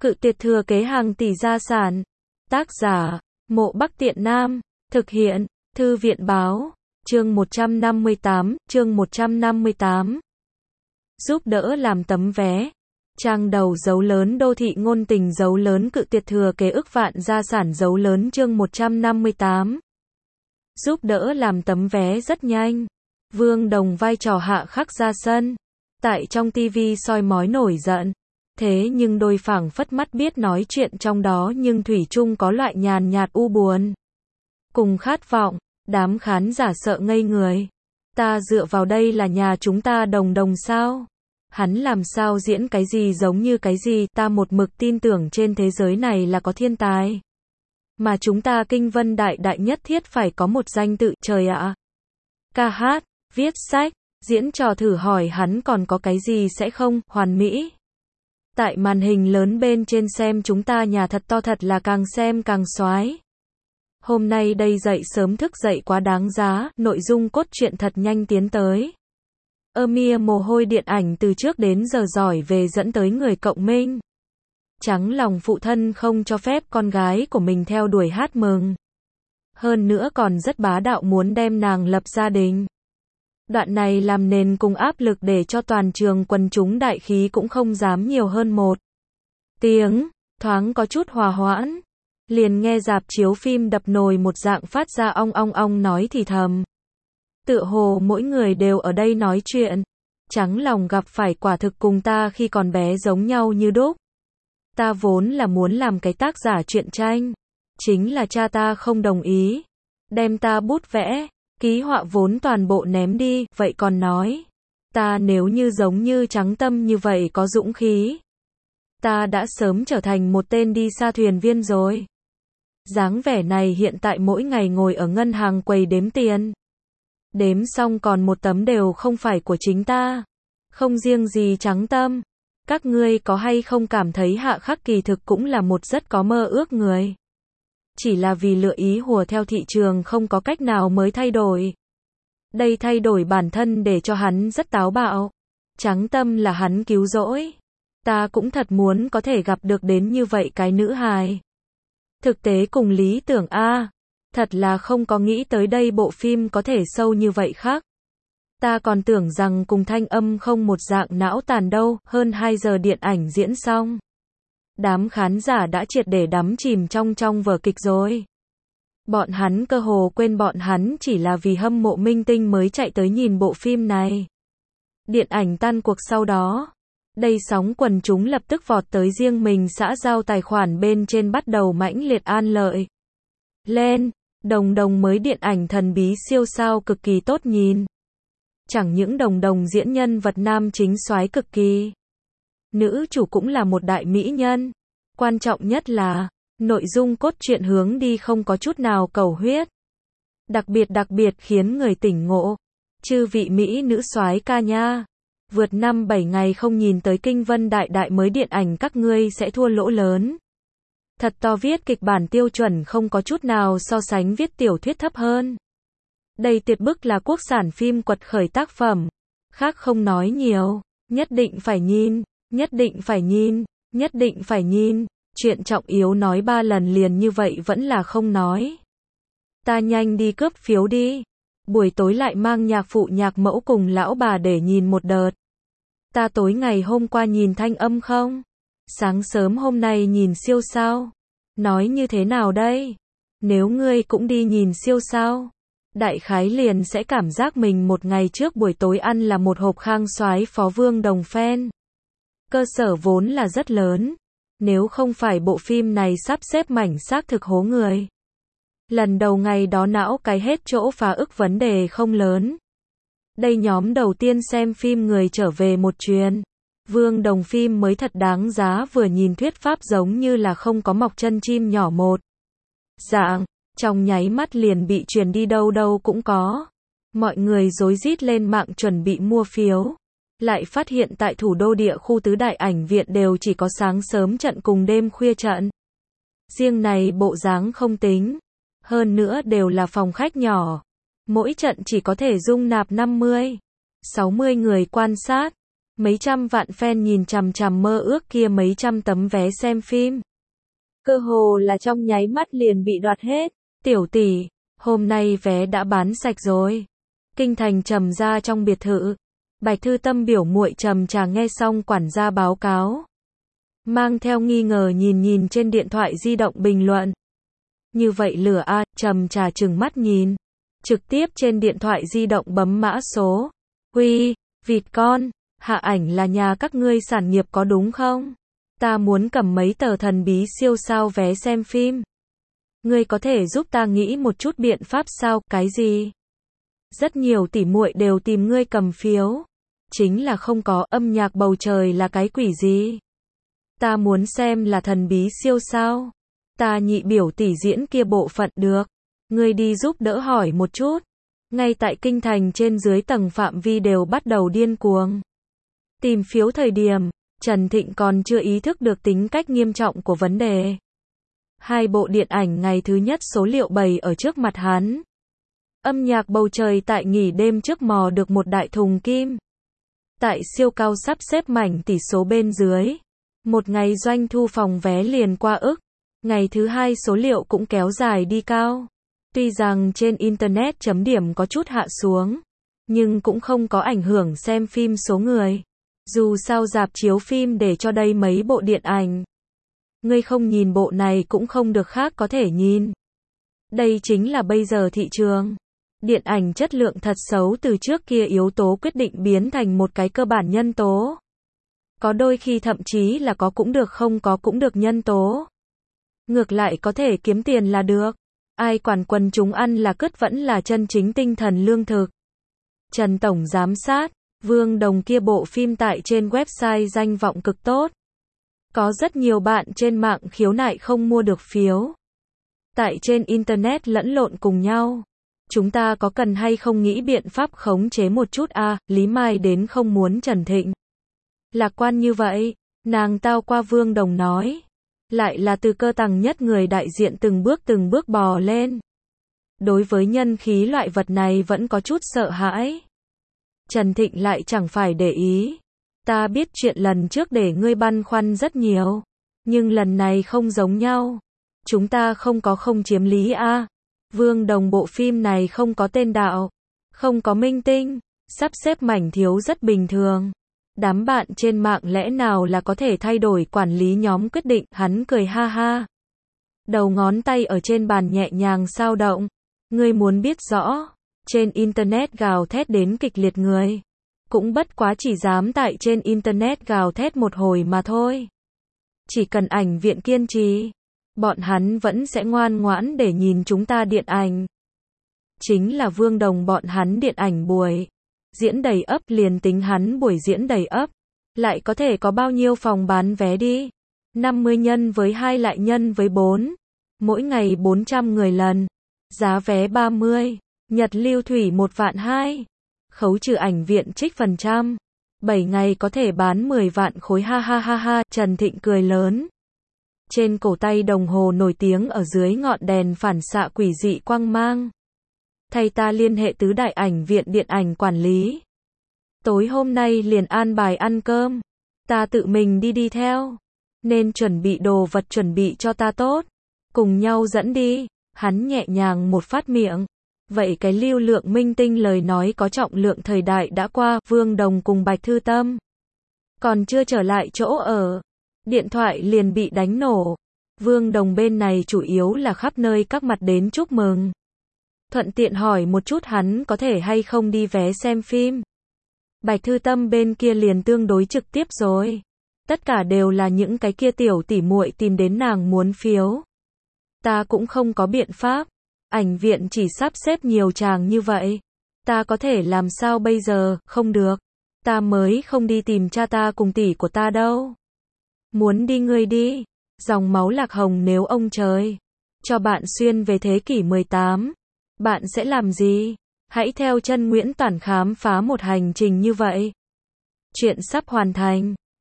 Cự tuyệt thừa kế hàng tỷ gia sản. Tác giả, Mộ Bắc Tiện Nam. Thực hiện, Thư viện báo. Chương 158. Giúp đỡ làm tấm vé. Trang đầu dấu lớn đô thị ngôn tình dấu lớn cự tuyệt thừa kế ức vạn gia sản dấu lớn chương 158. Giúp đỡ làm tấm vé rất nhanh. Vương Đồng vai trò hạ khắc ra sân. Tại trong tivi soi mói nổi giận. Thế nhưng đôi phảng phất mắt biết nói chuyện trong đó nhưng thủy chung có loại nhàn nhạt u buồn. Cùng khát vọng, đám khán giả sợ ngây người. Ta dựa vào đây là nhà chúng ta Đồng Đồng sao? Hắn làm sao diễn cái gì giống như cái gì, ta một mực tin tưởng trên thế giới này là có thiên tài. Mà chúng ta Kinh Vân Đại Đại nhất thiết phải có một danh tự, trời ạ. Ca hát, viết sách, diễn trò thử hỏi hắn còn có cái gì sẽ không, hoàn mỹ. Tại màn hình lớn bên trên xem chúng ta nhà thật to thật là càng xem càng xoái. Hôm nay đây dậy sớm thức dậy quá đáng giá, nội dung cốt truyện thật nhanh tiến tới. Mia mồ hôi điện ảnh từ trước đến giờ giỏi về dẫn tới người cộng minh. Trắng lòng phụ thân không cho phép con gái của mình theo đuổi hát mừng. Hơn nữa còn rất bá đạo muốn đem nàng lập gia đình. Đoạn này làm nền cùng áp lực để cho toàn trường quần chúng đại khí cũng không dám nhiều hơn một tiếng, thoáng có chút hòa hoãn. Liền nghe rạp chiếu phim đập nồi một dạng phát ra ong ong ong nói thì thầm. Tựa hồ mỗi người đều ở đây nói chuyện. Trắng lòng gặp phải quả thực cùng ta khi còn bé giống nhau như đúc. Ta vốn là muốn làm cái tác giả truyện tranh. Chính là cha ta không đồng ý. Đem ta bút vẽ, ký họa vốn toàn bộ ném đi, vậy còn nói. Ta nếu như giống như Trắng Tâm như vậy có dũng khí. Ta đã sớm trở thành một tên đi xa thuyền viên rồi. Dáng vẻ này hiện tại mỗi ngày ngồi ở ngân hàng quầy đếm tiền. Đếm xong còn một tấm đều không phải của chính ta. Không riêng gì Trắng Tâm. Các ngươi có hay không cảm thấy Hạ Khắc kỳ thực cũng là một rất có mơ ước người. Chỉ là vì lựa ý hùa theo thị trường không có cách nào mới thay đổi. Đây thay đổi bản thân để cho hắn rất táo bạo. Trắng Tâm là hắn cứu rỗi. Ta cũng thật muốn có thể gặp được đến như vậy cái nữ hài. Thực tế cùng lý tưởng a, thật là không có nghĩ tới đây bộ phim có thể sâu như vậy khác. Ta còn tưởng rằng cùng Thanh Âm không một dạng não tàn đâu, hơn 2 giờ điện ảnh diễn xong. Đám khán giả đã triệt để đắm chìm trong vở kịch rồi. Bọn hắn cơ hồ quên bọn hắn chỉ là vì hâm mộ minh tinh mới chạy tới nhìn bộ phim này. Điện ảnh tan cuộc sau đó. Đây sóng quần chúng lập tức vọt tới riêng mình xã giao tài khoản bên trên bắt đầu mãnh liệt an lợi. Lên, Đồng Đồng mới điện ảnh thần bí siêu sao cực kỳ tốt nhìn. Chẳng những Đồng Đồng diễn nhân vật nam chính soái cực kỳ. Nữ chủ cũng là một đại mỹ nhân. Quan trọng nhất là, nội dung cốt truyện hướng đi không có chút nào cầu huyết. Đặc biệt khiến người tỉnh ngộ. Chư vị mỹ nữ soái ca nha. Vượt 5-7 ngày không nhìn tới Kinh Vân Đại Đại mới điện ảnh các ngươi sẽ thua lỗ lớn. Thật to viết kịch bản tiêu chuẩn không có chút nào so sánh viết tiểu thuyết thấp hơn. Đây tuyệt bức là quốc sản phim quật khởi tác phẩm. Khác không nói nhiều, nhất định phải nhìn, nhất định phải nhìn, nhất định phải nhìn. Chuyện trọng yếu nói 3 lần liền như vậy vẫn là không nói. Ta nhanh đi cướp phiếu đi. Buổi tối lại mang nhạc phụ nhạc mẫu cùng lão bà để nhìn một đợt. Ta tối ngày hôm qua nhìn Thanh Âm không? Sáng sớm hôm nay nhìn siêu sao? Nói như thế nào đây? Nếu ngươi cũng đi nhìn siêu sao, đại khái liền sẽ cảm giác mình một ngày trước buổi tối ăn là một hộp khang soái phó Vương Đồng fan. Cơ sở vốn là rất lớn. Nếu không phải bộ phim này sắp xếp mảnh xác thực hố người. Lần đầu ngày đó não cái hết chỗ phá ức vấn đề không lớn. Đây nhóm đầu tiên xem phim người trở về một truyền. Vương Đồng phim mới thật đáng giá vừa nhìn thuyết pháp giống như là không có mọc chân chim nhỏ một dạng, trong nháy mắt liền bị truyền đi đâu đâu cũng có. Mọi người rối rít lên mạng chuẩn bị mua phiếu. Lại phát hiện tại thủ đô địa khu tứ đại ảnh viện đều chỉ có sáng sớm trận cùng đêm khuya trận. Riêng này bộ dáng không tính. Hơn nữa đều là phòng khách nhỏ. Mỗi trận chỉ có thể dung nạp 50, 60 người quan sát. Mấy trăm vạn fan nhìn chằm chằm mơ ước kia mấy trăm tấm vé xem phim. Cơ hồ là trong nháy mắt liền bị đoạt hết. Tiểu tỷ, hôm nay vé đã bán sạch rồi. Kinh thành trầm ra trong biệt thự. Bạch Thư Tâm biểu muội Trầm Trà nghe xong quản gia báo cáo. Mang theo nghi ngờ nhìn trên điện thoại di động bình luận. Như vậy lửa a, Trầm Trà trừng mắt nhìn. Trực tiếp trên điện thoại di động bấm mã số. Uy, vịt con, Hạ Ảnh là nhà các ngươi sản nghiệp có đúng không? Ta muốn cầm mấy tờ thần bí siêu sao vé xem phim. Ngươi có thể giúp ta nghĩ một chút biện pháp sao? Cái gì? Rất nhiều tỷ muội đều tìm ngươi cầm phiếu. Chính là không có. Âm nhạc bầu trời là cái quỷ gì? Ta muốn xem là thần bí siêu sao. Ta nhị biểu tỷ diễn kia bộ phận được. Ngươi đi giúp đỡ hỏi một chút. Ngay tại kinh thành trên dưới tầng phạm vi đều bắt đầu điên cuồng. Tìm phiếu thời điểm, Trần Thịnh còn chưa ý thức được tính cách nghiêm trọng của vấn đề. Hai bộ điện ảnh ngày thứ nhất số liệu bày ở trước mặt hắn. Âm nhạc bầu trời tại nghỉ đêm trước mò được một đại thùng kim. Tại siêu cao sắp xếp mảnh tỷ số bên dưới. Một ngày doanh thu phòng vé liền qua ức. Ngày thứ hai số liệu cũng kéo dài đi cao. Tuy rằng trên Internet chấm điểm có chút hạ xuống. Nhưng cũng không có ảnh hưởng xem phim số người. Dù sao rạp chiếu phim để cho đây mấy bộ điện ảnh. Ngươi không nhìn bộ này cũng không được khác có thể nhìn. Đây chính là bây giờ thị trường. Điện ảnh chất lượng thật xấu từ trước kia yếu tố quyết định biến thành một cái cơ bản nhân tố. Có đôi khi thậm chí là có cũng được không có cũng được nhân tố. Ngược lại có thể kiếm tiền là được. Ai quản quần chúng ăn là cứt vẫn là chân chính tinh thần lương thực. Trần Tổng giám sát, Vương Đồng kia bộ phim tại trên website danh vọng cực tốt. Có rất nhiều bạn trên mạng khiếu nại không mua được phiếu. Tại trên Internet lẫn lộn cùng nhau. Chúng ta có cần hay không nghĩ biện pháp khống chế một chút à, Lý Mai đến không muốn Trần Thịnh. Lạc quan như vậy, nàng tao qua Vương Đồng nói. Lại là từ cơ tầng nhất người đại diện từng bước bò lên. Đối với nhân khí loại vật này vẫn có chút sợ hãi. Trần Thịnh lại chẳng phải để ý. Ta biết chuyện lần trước để ngươi băn khoăn rất nhiều. Nhưng lần này không giống nhau. Chúng ta không chiếm lý a. Vương Đồng bộ phim này không có tên đạo. Không có minh tinh. Sắp xếp mảnh thiếu rất bình thường. Đám bạn trên mạng lẽ nào là có thể thay đổi quản lý nhóm quyết định. Hắn cười ha ha. Đầu ngón tay ở trên bàn nhẹ nhàng sao động. Ngươi muốn biết rõ. Trên Internet gào thét đến kịch liệt người. Cũng bất quá chỉ dám tại trên Internet gào thét một hồi mà thôi. Chỉ cần ảnh viện kiên trì. Bọn hắn vẫn sẽ ngoan ngoãn để nhìn chúng ta điện ảnh. Chính là Vương Đồng bọn hắn điện ảnh buổi. Diễn đầy ấp liền tính hắn buổi diễn đầy ấp. Lại có thể có bao nhiêu phòng bán vé đi. 50 nhân với 2 lại nhân với 4. Mỗi ngày 400 người lần. Giá vé 30. Nhật lưu thủy 1.200.000. Khấu trừ ảnh viện trích phần trăm. 7 ngày có thể bán 10 vạn khối ha ha ha ha. Trần Thịnh cười lớn. Trên cổ tay đồng hồ nổi tiếng ở dưới ngọn đèn phản xạ quỷ dị quang mang. Thầy ta liên hệ tứ đại ảnh viện điện ảnh quản lý. Tối hôm nay liền an bài ăn cơm. Ta tự mình đi theo. Nên chuẩn bị đồ vật chuẩn bị cho ta tốt. Cùng nhau dẫn đi. Hắn nhẹ nhàng một phát miệng. Vậy cái lưu lượng minh tinh lời nói có trọng lượng thời đại đã qua. Vương Đồng cùng Bạch Thư Tâm còn chưa trở lại chỗ ở. Điện thoại liền bị đánh nổ. Vương Đồng bên này chủ yếu là khắp nơi các mặt đến chúc mừng. Thuận tiện hỏi một chút hắn có thể hay không đi vé xem phim. Bạch Thư Tâm bên kia liền tương đối trực tiếp rồi. Tất cả đều là những cái kia tiểu tỉ muội tìm đến nàng muốn phiếu. Ta cũng không có biện pháp. Ảnh viện chỉ sắp xếp nhiều chàng như vậy. Ta có thể làm sao bây giờ, không được. Ta mới không đi tìm cha ta cùng tỷ của ta đâu. Muốn đi ngươi đi. Dòng máu Lạc Hồng nếu ông trời cho bạn xuyên về thế kỷ 18. Bạn sẽ làm gì? Hãy theo chân Nguyễn Toản khám phá một hành trình như vậy. Chuyện sắp hoàn thành.